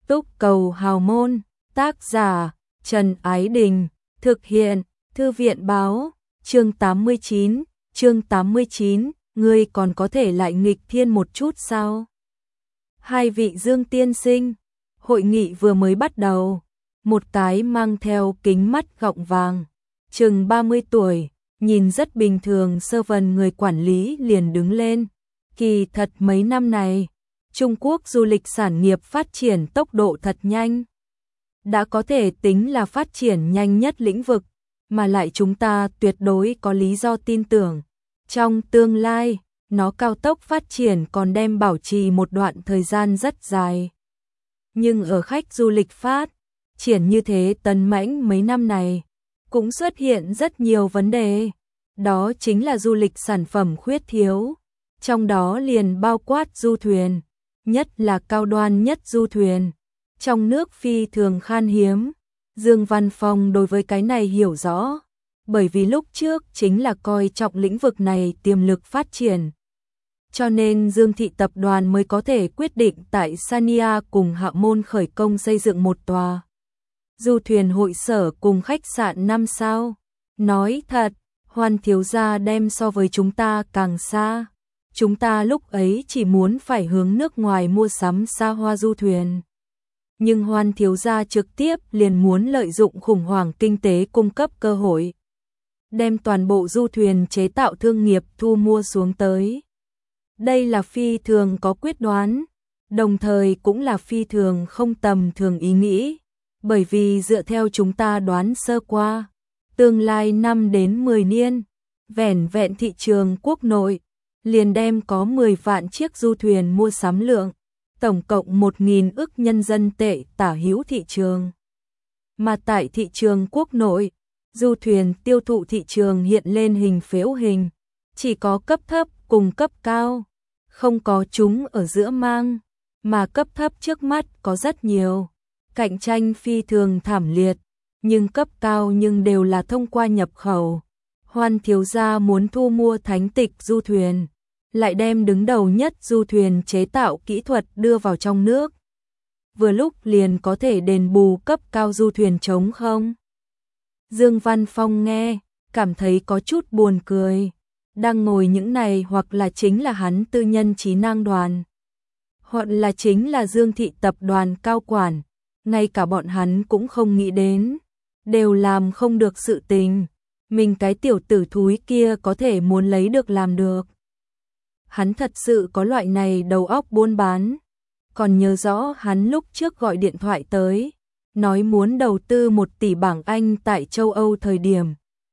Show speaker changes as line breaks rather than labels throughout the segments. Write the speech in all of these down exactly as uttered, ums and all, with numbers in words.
Túc Cầu Hào Môn, tác giả Trần Ái Đình, thực hiện Thư viện Báo, chương tám mươi chín, chương tám mươi chín, ngươi còn có thể lại nghịch thiên một chút sao? Hai vị Dương tiên sinh, hội nghị vừa mới bắt đầu, một cái mang theo kính mắt gọng vàng, chừng ba mươi tuổi, nhìn rất bình thường sơ vần người quản lý liền đứng lên. Kỳ thật mấy năm này, Trung Quốc du lịch sản nghiệp phát triển tốc độ thật nhanh. Đã có thể tính là phát triển nhanh nhất lĩnh vực, mà lại chúng ta tuyệt đối có lý do tin tưởng. Trong tương lai, nó cao tốc phát triển còn đem bảo trì một đoạn thời gian rất dài. Nhưng ở khách du lịch phát triển như thế tấn mãnh mấy năm này, cũng xuất hiện rất nhiều vấn đề. Đó chính là du lịch sản phẩm khuyết thiếu, trong đó liền bao quát du thuyền, nhất là cao đoan nhất du thuyền. Trong nước phi thường khan hiếm, Dương Văn Phong đối với cái này hiểu rõ, bởi vì lúc trước chính là coi trọng lĩnh vực này tiềm lực phát triển. Cho nên Dương Thị Tập đoàn mới có thể quyết định tại Sanya cùng Hạ Môn khởi công xây dựng một tòa du thuyền hội sở cùng khách sạn năm sao. Nói thật, Hoan thiếu gia đem so với chúng ta càng xa. Chúng ta lúc ấy chỉ muốn phải hướng nước ngoài mua sắm xa hoa du thuyền. Nhưng Hoan thiếu gia trực tiếp liền muốn lợi dụng khủng hoảng kinh tế cung cấp cơ hội, đem toàn bộ du thuyền chế tạo thương nghiệp thu mua xuống tới. Đây là phi thường có quyết đoán, đồng thời cũng là phi thường không tầm thường ý nghĩ, bởi vì dựa theo chúng ta đoán sơ qua, tương lai năm đến mười niên, vẻn vẹn thị trường quốc nội, liền đem có mười vạn chiếc du thuyền mua sắm lượng, tổng cộng một nghìn ức nhân dân tệ tả hữu thị trường. Mà tại thị trường quốc nội, du thuyền tiêu thụ thị trường hiện lên hình phễu hình, chỉ có cấp thấp cùng cấp cao, không có chúng ở giữa mang, mà cấp thấp trước mắt có rất nhiều, cạnh tranh phi thường thảm liệt, nhưng cấp cao nhưng đều là thông qua nhập khẩu. Hoan thiếu gia muốn thu mua thánh tịch du thuyền, lại đem đứng đầu nhất du thuyền chế tạo kỹ thuật đưa vào trong nước. Vừa lúc liền có thể đền bù cấp cao du thuyền trống không. Dương Văn Phong nghe, cảm thấy có chút buồn cười. Đang ngồi những này hoặc là chính là hắn tư nhân trí năng đoàn, hoặc là chính là Dương Thị Tập đoàn cao quản, ngay cả bọn hắn cũng không nghĩ đến, đều làm không được sự tình. Mình cái tiểu tử thúi kia có thể muốn lấy được làm được. Hắn thật sự có loại này đầu óc buôn bán. Còn nhớ rõ hắn lúc trước gọi điện thoại tới, nói muốn đầu tư một tỷ bảng Anh tại châu Âu thời điểm.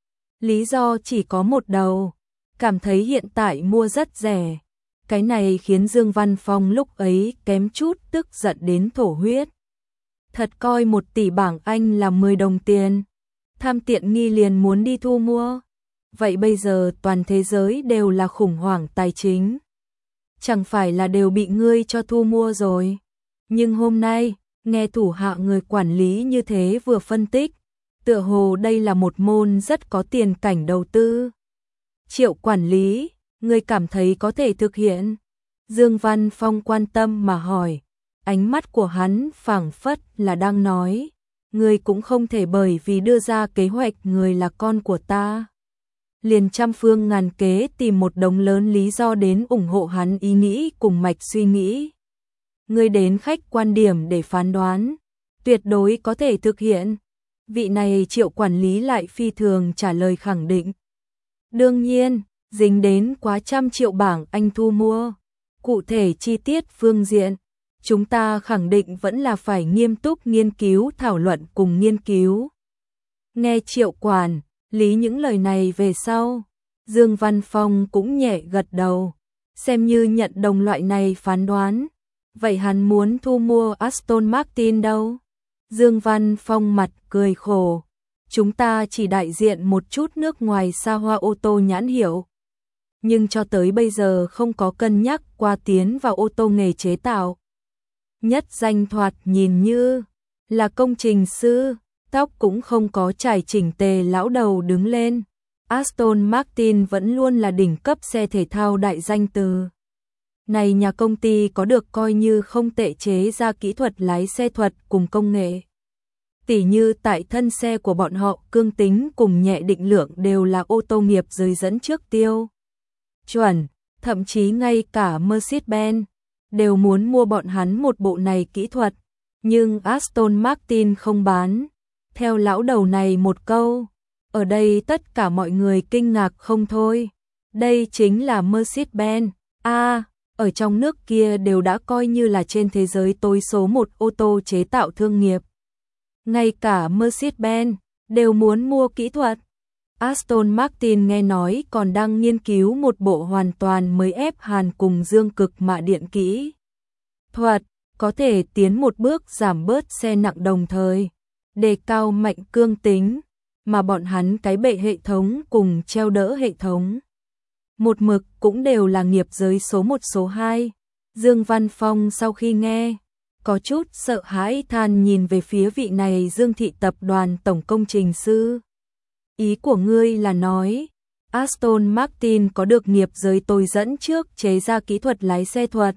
Lý do chỉ có một đầu, cảm thấy hiện tại mua rất rẻ. Cái này khiến Dương Văn Phong lúc ấy kém chút tức giận đến thổ huyết. Thật coi một tỷ bảng Anh là mười đồng tiền, tham tiện nghi liền muốn đi thu mua. Vậy bây giờ toàn thế giới đều là khủng hoảng tài chính, chẳng phải là đều bị ngươi cho thu mua rồi. Nhưng hôm nay, nghe thủ hạ người quản lý như thế vừa phân tích, tựa hồ đây là một môn rất có tiền cảnh đầu tư. Triệu quản lý, ngươi cảm thấy có thể thực hiện? Dương Văn Phong quan tâm mà hỏi, ánh mắt của hắn phảng phất là đang nói, ngươi cũng không thể bởi vì đưa ra kế hoạch người là con của ta, liền trăm phương ngàn kế tìm một đống lớn lý do đến ủng hộ hắn ý nghĩ cùng mạch suy nghĩ. Ngươi đến khách quan điểm để phán đoán, tuyệt đối có thể thực hiện. Vị này Triệu quản lý lại phi thường trả lời khẳng định. Đương nhiên, dính đến quá trăm triệu bảng Anh thu mua, cụ thể chi tiết phương diện, chúng ta khẳng định vẫn là phải nghiêm túc nghiên cứu thảo luận cùng nghiên cứu. Nghe Triệu quản lý những lời này về sau, Dương Văn Phong cũng nhẹ gật đầu, xem như nhận đồng loại này phán đoán. Vậy hắn muốn thu mua Aston Martin đâu? Dương Văn Phong mặt cười khổ, chúng ta chỉ đại diện một chút nước ngoài xa hoa ô tô nhãn hiệu, nhưng cho tới bây giờ không có cân nhắc qua tiến vào ô tô nghề chế tạo. Nhất danh thoạt nhìn như là công trình sư, tóc cũng không có trải chỉnh tề lão đầu đứng lên. Aston Martin vẫn luôn là đỉnh cấp xe thể thao đại danh từ Này nhà công ty có được coi như không tệ, chế ra kỹ thuật lái xe thuật cùng công nghệ. Tỉ như tại thân xe của bọn họ, cương tính cùng nhẹ định lượng đều là ô tô nghiệp giới dẫn trước tiêu chuẩn, thậm chí ngay cả Mercedes-Benz đều muốn mua bọn hắn một bộ này kỹ thuật, nhưng Aston Martin không bán. Theo lão đầu này một câu, ở đây tất cả mọi người kinh ngạc không thôi. Đây chính là Mercedes-Benz, a à, ở trong nước kia đều đã coi như là trên thế giới tối số một ô tô chế tạo thương nghiệp. Ngay cả Mercedes-Benz đều muốn mua kỹ thuật. Aston Martin nghe nói còn đang nghiên cứu một bộ hoàn toàn mới ép hàn cùng dương cực mạ điện kỹ thuật, có thể tiến một bước giảm bớt xe nặng đồng thời đề cao mạnh cương tính, mà bọn hắn cái bệ hệ thống cùng treo đỡ hệ thống một mực cũng đều là nghiệp giới số một số hai. Dương Văn Phong sau khi nghe, có chút sợ hãi than nhìn về phía vị này Dương thị tập đoàn tổng công trình sư. Ý của ngươi là nói, Aston Martin có được nghiệp giới tôi dẫn trước chế ra kỹ thuật lái xe thuật.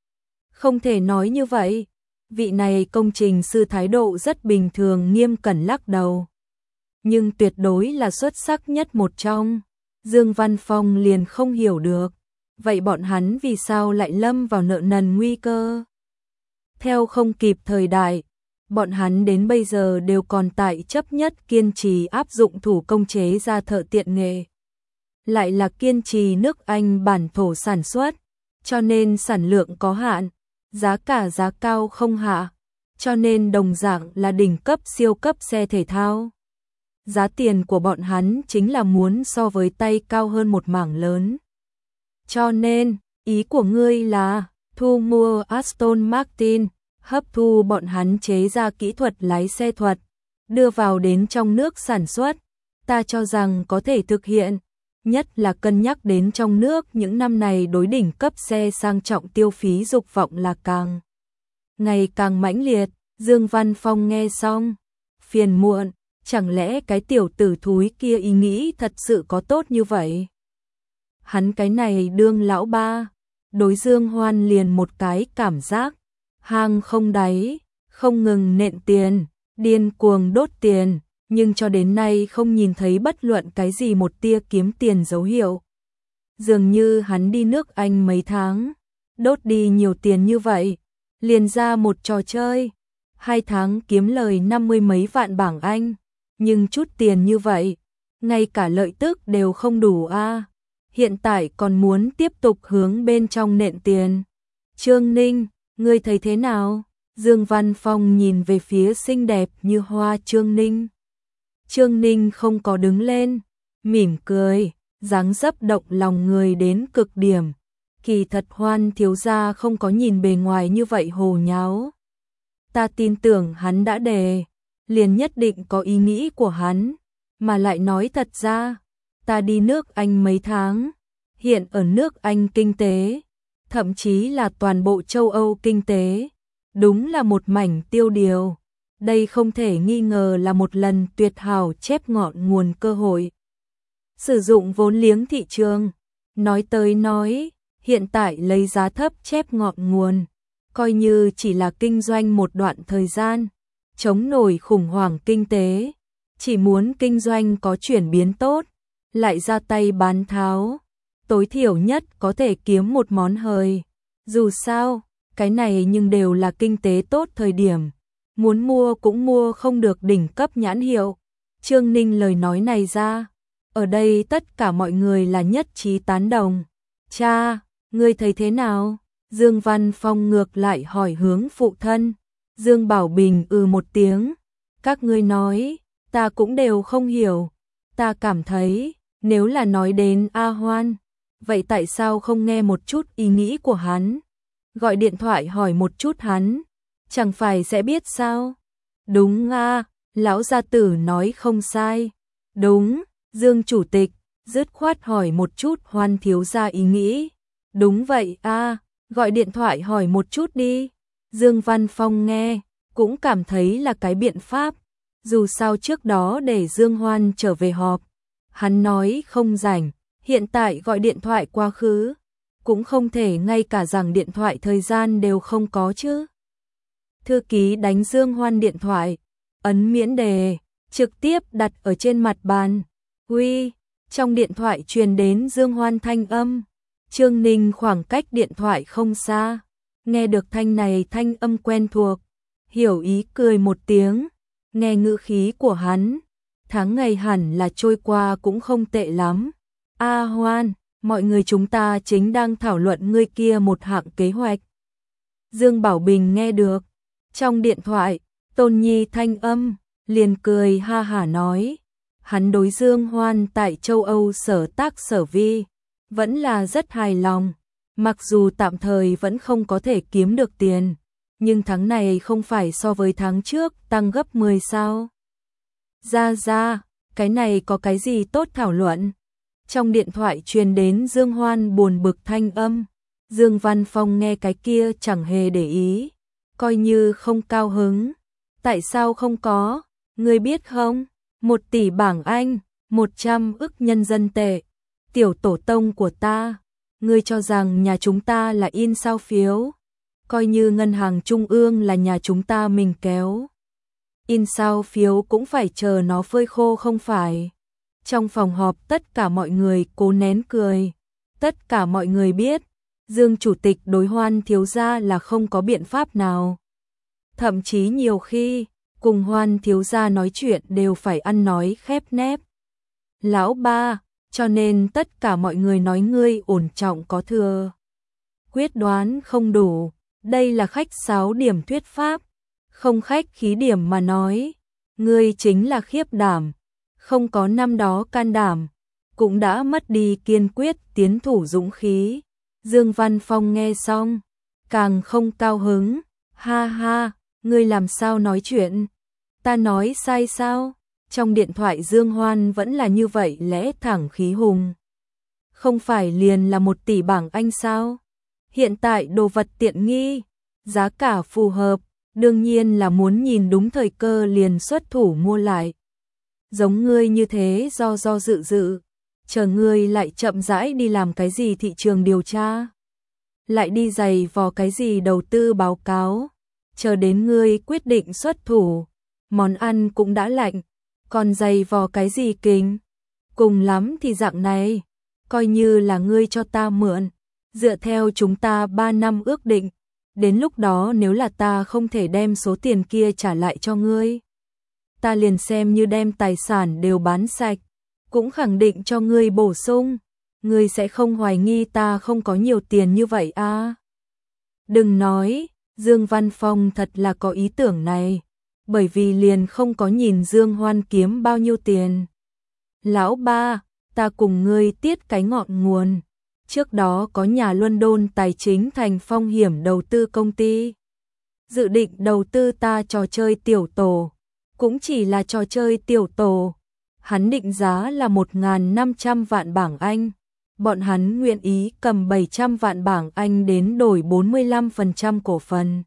Không thể nói như vậy. Vị này công trình sư thái độ rất bình thường nghiêm cẩn lắc đầu. Nhưng tuyệt đối là xuất sắc nhất một trong. Dương Văn Phong liền không hiểu được. Vậy bọn hắn vì sao lại lâm vào nợ nần nguy cơ? Theo không kịp thời đại, bọn hắn đến bây giờ đều còn tại chấp nhất kiên trì áp dụng thủ công chế ra thợ tiện nghệ. Lại là kiên trì nước Anh bản thổ sản xuất, cho nên sản lượng có hạn, giá cả giá cao không hạ, cho nên đồng dạng là đỉnh cấp siêu cấp xe thể thao. Giá tiền của bọn hắn chính là muốn so với tay cao hơn một mảng lớn. Cho nên, ý của ngươi là thu mua Aston Martin, hấp thu bọn hắn chế ra kỹ thuật lái xe thuật, đưa vào đến trong nước sản xuất. Ta cho rằng có thể thực hiện, nhất là cân nhắc đến trong nước những năm này đối đỉnh cấp xe sang trọng tiêu phí dục vọng là càng ngày càng mãnh liệt. Dương Văn Phong nghe xong, phiền muộn, chẳng lẽ cái tiểu tử thúi kia ý nghĩ thật sự có tốt như vậy? Hắn cái này đương lão ba, đối Dương Hoan liền một cái cảm giác, hang không đáy, không ngừng nện tiền, điên cuồng đốt tiền, nhưng cho đến nay không nhìn thấy bất luận cái gì một tia kiếm tiền dấu hiệu. Dường như hắn đi nước Anh mấy tháng, đốt đi nhiều tiền như vậy, liền ra một trò chơi, hai tháng kiếm lời năm mươi mấy vạn bảng Anh, nhưng chút tiền như vậy, ngay cả lợi tức đều không đủ a. À. Hiện tại còn muốn tiếp tục hướng bên trong nện tiền. Trương Ninh, ngươi thấy thế nào? Dương Văn Phong nhìn về phía xinh đẹp như hoa Trương Ninh. Trương Ninh không có đứng lên, mỉm cười, dáng dấp động lòng người đến cực điểm. Kỳ thật Hoan thiếu gia không có nhìn bề ngoài như vậy hồ nháo. Ta tin tưởng hắn đã đề, liền nhất định có ý nghĩ của hắn, mà lại nói thật ra, ta đi nước Anh mấy tháng, hiện ở nước Anh kinh tế, thậm chí là toàn bộ châu Âu kinh tế, đúng là một mảnh tiêu điều. Đây không thể nghi ngờ là một lần tuyệt hảo chép ngọn nguồn cơ hội. Sử dụng vốn liếng thị trường, nói tới nói, hiện tại lấy giá thấp chép ngọn nguồn, coi như chỉ là kinh doanh một đoạn thời gian, chống nổi khủng hoảng kinh tế, chỉ muốn kinh doanh có chuyển biến tốt, lại ra tay bán tháo, tối thiểu nhất có thể kiếm một món hời. Dù sao, cái này nhưng đều là kinh tế tốt thời điểm, muốn mua cũng mua không được đỉnh cấp nhãn hiệu. Trương Ninh lời nói này ra, ở đây tất cả mọi người là nhất trí tán đồng. Cha, ngươi thấy thế nào? Dương Văn Phong ngược lại hỏi hướng phụ thân. Dương Bảo Bình ừ một tiếng. Các ngươi nói, ta cũng đều không hiểu. Ta cảm thấy, nếu là nói đến A Hoan, vậy tại sao không nghe một chút ý nghĩ của hắn? Gọi điện thoại hỏi một chút hắn, chẳng phải sẽ biết sao? Đúng a, lão gia tử nói không sai. Đúng, Dương chủ tịch, dứt khoát hỏi một chút Hoan thiếu gia ý nghĩ. Đúng vậy a, gọi điện thoại hỏi một chút đi. Dương Văn Phong nghe, cũng cảm thấy là cái biện pháp. Dù sao trước đó để Dương Hoan trở về họp, hắn nói không rảnh, hiện tại gọi điện thoại qua khứ, cũng không thể ngay cả rằng điện thoại thời gian đều không có chứ. Thư ký đánh Dương Hoan điện thoại, ấn miễn đề, trực tiếp đặt ở trên mặt bàn. Uy, trong điện thoại truyền đến Dương Hoan thanh âm. Trương Ninh khoảng cách điện thoại không xa, nghe được thanh này thanh âm quen thuộc, hiểu ý cười một tiếng, nghe ngữ khí của hắn, tháng ngày hẳn là trôi qua cũng không tệ lắm. A Hoan, mọi người chúng ta chính đang thảo luận ngươi kia một hạng kế hoạch. Dương Bảo Bình nghe được, trong điện thoại, Tôn Nhi thanh âm, liền cười ha hả nói, hắn đối Dương Hoan tại châu Âu sở tác sở vi, vẫn là rất hài lòng, mặc dù tạm thời vẫn không có thể kiếm được tiền, nhưng tháng này không phải so với tháng trước tăng gấp mười sao. Ra ra, cái này có cái gì tốt thảo luận? Trong điện thoại truyền đến Dương Hoan buồn bực thanh âm, Dương Văn Phong nghe cái kia chẳng hề để ý, coi như không cao hứng. Tại sao không có? Ngươi biết không? Một tỷ bảng Anh, một trăm ức nhân dân tệ. Tiểu tổ tông của ta, ngươi cho rằng nhà chúng ta là in sao phiếu, coi như ngân hàng trung ương là nhà chúng ta mình kéo. In sao phiếu cũng phải chờ nó phơi khô không phải. Trong phòng họp tất cả mọi người cố nén cười. Tất cả mọi người biết, Dương Chủ tịch đối Hoan thiếu gia là không có biện pháp nào. Thậm chí nhiều khi, cùng Hoan thiếu gia nói chuyện đều phải ăn nói khép nép. Lão ba, cho nên tất cả mọi người nói ngươi ổn trọng có thừa. Quyết đoán không đủ, đây là khách sáo điểm thuyết pháp. Không khách khí điểm mà nói, ngươi chính là khiếp đảm, không có năm đó can đảm, cũng đã mất đi kiên quyết tiến thủ dũng khí. Dương Văn Phong nghe xong, càng không cao hứng, ha ha, ngươi làm sao nói chuyện, ta nói sai sao? Trong điện thoại Dương Hoan vẫn là như vậy lẽ thẳng khí hùng. Không phải liền là một tỷ bảng Anh sao? Hiện tại đồ vật tiện nghi, giá cả phù hợp, đương nhiên là muốn nhìn đúng thời cơ liền xuất thủ mua lại. Giống ngươi như thế do do dự dự, chờ ngươi lại chậm rãi đi làm cái gì thị trường điều tra, lại đi giày vò cái gì đầu tư báo cáo, chờ đến ngươi quyết định xuất thủ, món ăn cũng đã lạnh, còn giày vò cái gì kinh, cùng lắm thì dạng này, coi như là ngươi cho ta mượn, dựa theo chúng ta ba năm ước định, đến lúc đó nếu là ta không thể đem số tiền kia trả lại cho ngươi, ta liền xem như đem tài sản đều bán sạch, cũng khẳng định cho ngươi bổ sung, ngươi sẽ không hoài nghi ta không có nhiều tiền như vậy à? Đừng nói, Dương Văn Phong thật là có ý tưởng này, bởi vì liền không có nhìn Dương Hoan kiếm bao nhiêu tiền. Lão ba, ta cùng ngươi tiết cái ngọn nguồn. Trước đó có nhà London tài chính thành phong hiểm đầu tư công ty. Dự định đầu tư ta trò chơi tiểu tổ. Cũng chỉ là trò chơi tiểu tổ. Hắn định giá là một nghìn năm trăm vạn bảng Anh. Bọn hắn nguyện ý cầm bảy trăm vạn bảng Anh đến đổi bốn mươi lăm phần trăm cổ phần.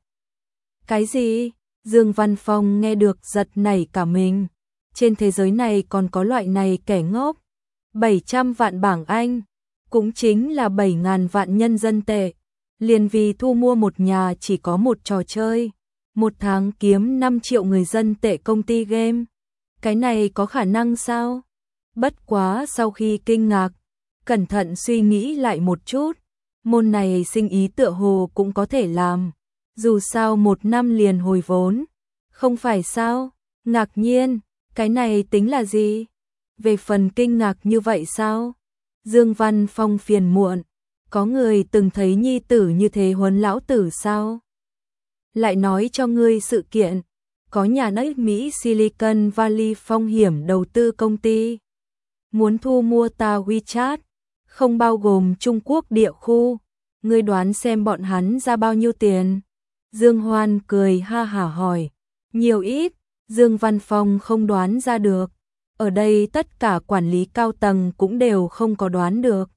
Cái gì? Dương Văn Phong nghe được giật nảy cả mình. Trên thế giới này còn có loại này kẻ ngốc. bảy trăm vạn bảng Anh, cũng chính là bảy nghìn vạn nhân dân tệ. Liền vì thu mua một nhà chỉ có một trò chơi, một tháng kiếm năm triệu người dân tệ công ty game. Cái này có khả năng sao? Bất quá sau khi kinh ngạc, cẩn thận suy nghĩ lại một chút, môn này sinh ý tựa hồ cũng có thể làm. Dù sao một năm liền hồi vốn, không phải sao? Ngạc nhiên, cái này tính là gì? Về phần kinh ngạc như vậy sao? Dương Văn Phong phiền muộn, có người từng thấy nhi tử như thế huấn lão tử sao? Lại nói cho ngươi sự kiện, có nhà nước Mỹ Silicon Valley phong hiểm đầu tư công ty, muốn thu mua ta WeChat, không bao gồm Trung Quốc địa khu, ngươi đoán xem bọn hắn ra bao nhiêu tiền? Dương Hoan cười ha hả hỏi, nhiều ít? Dương Văn Phong không đoán ra được. Ở đây tất cả quản lý cao tầng cũng đều không có đoán được.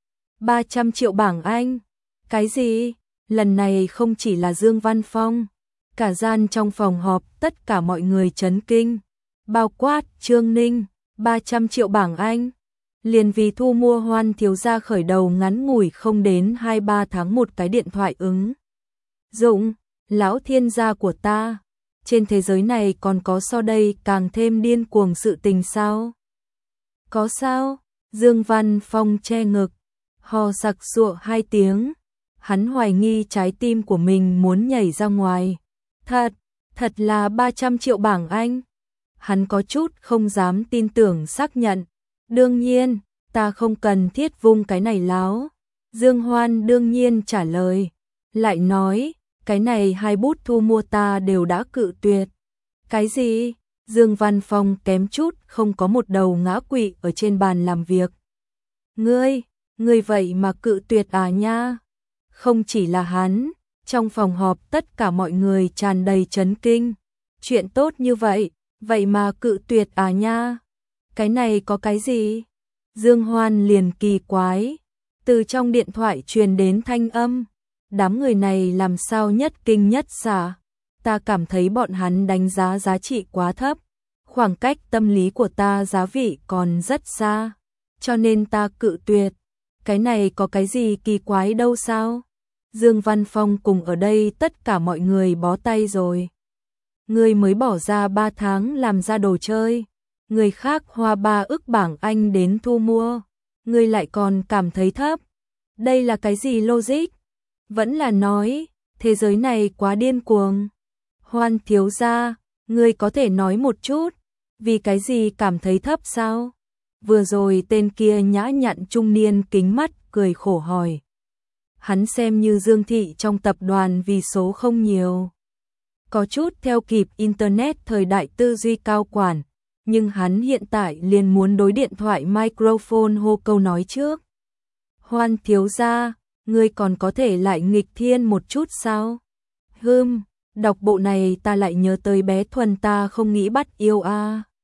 ba trăm triệu bảng Anh? Cái gì? Lần này không chỉ là Dương Văn Phong, cả gian trong phòng họp tất cả mọi người chấn kinh, bao quát Trương Ninh, ba trăm triệu bảng Anh. Liền vì thu mua Hoan thiếu gia khởi đầu ngắn ngủi không đến hai ba tháng một cái điện thoại ứng dụng, lão thiên gia của ta, trên thế giới này còn có so đây càng thêm điên cuồng sự tình sao? Có sao? Dương Văn Phong che ngực, ho sặc sụa hai tiếng, hắn hoài nghi trái tim của mình muốn nhảy ra ngoài. Thật, thật là ba trăm triệu bảng Anh. Hắn có chút không dám tin tưởng xác nhận. Đương nhiên, ta không cần thiết vung cái này láo. Dương Hoan đương nhiên trả lời, lại nói, cái này hai bút thu mua ta đều đã cự tuyệt. Cái gì? Dương Văn Phong kém chút không có một đầu ngã quỵ ở trên bàn làm việc. Ngươi, ngươi vậy mà cự tuyệt à nha? Không chỉ là hắn, trong phòng họp tất cả mọi người tràn đầy chấn kinh. Chuyện tốt như vậy, vậy mà cự tuyệt à nha? Cái này có cái gì? Dương Hoan liền kỳ quái, từ trong điện thoại truyền đến thanh âm. Đám người này làm sao nhất kinh nhất xạ? Ta cảm thấy bọn hắn đánh giá giá trị quá thấp. Khoảng cách tâm lý của ta giá vị còn rất xa. Cho nên ta cự tuyệt. Cái này có cái gì kỳ quái đâu sao? Dương Văn Phong cùng ở đây tất cả mọi người bó tay rồi. Ngươi mới bỏ ra ba tháng làm ra đồ chơi. Người khác hoa ba ức bảng Anh đến thu mua. Ngươi lại còn cảm thấy thấp. Đây là cái gì logic? Vẫn là nói, thế giới này quá điên cuồng. Hoan thiếu gia, ngươi có thể nói một chút, vì cái gì cảm thấy thấp sao? Vừa rồi tên kia nhã nhặn trung niên kính mắt cười khổ hỏi. Hắn xem như Dương Thị trong tập đoàn vì số không nhiều. Có chút theo kịp Internet thời đại tư duy cao quản, nhưng hắn hiện tại liền muốn đối điện thoại microphone hô câu nói trước. Hoan thiếu gia, ngươi còn có thể lại nghịch thiên một chút sao? Hừm, đọc bộ này ta lại nhớ tới bé Thuần ta không nghĩ bắt yêu a. À.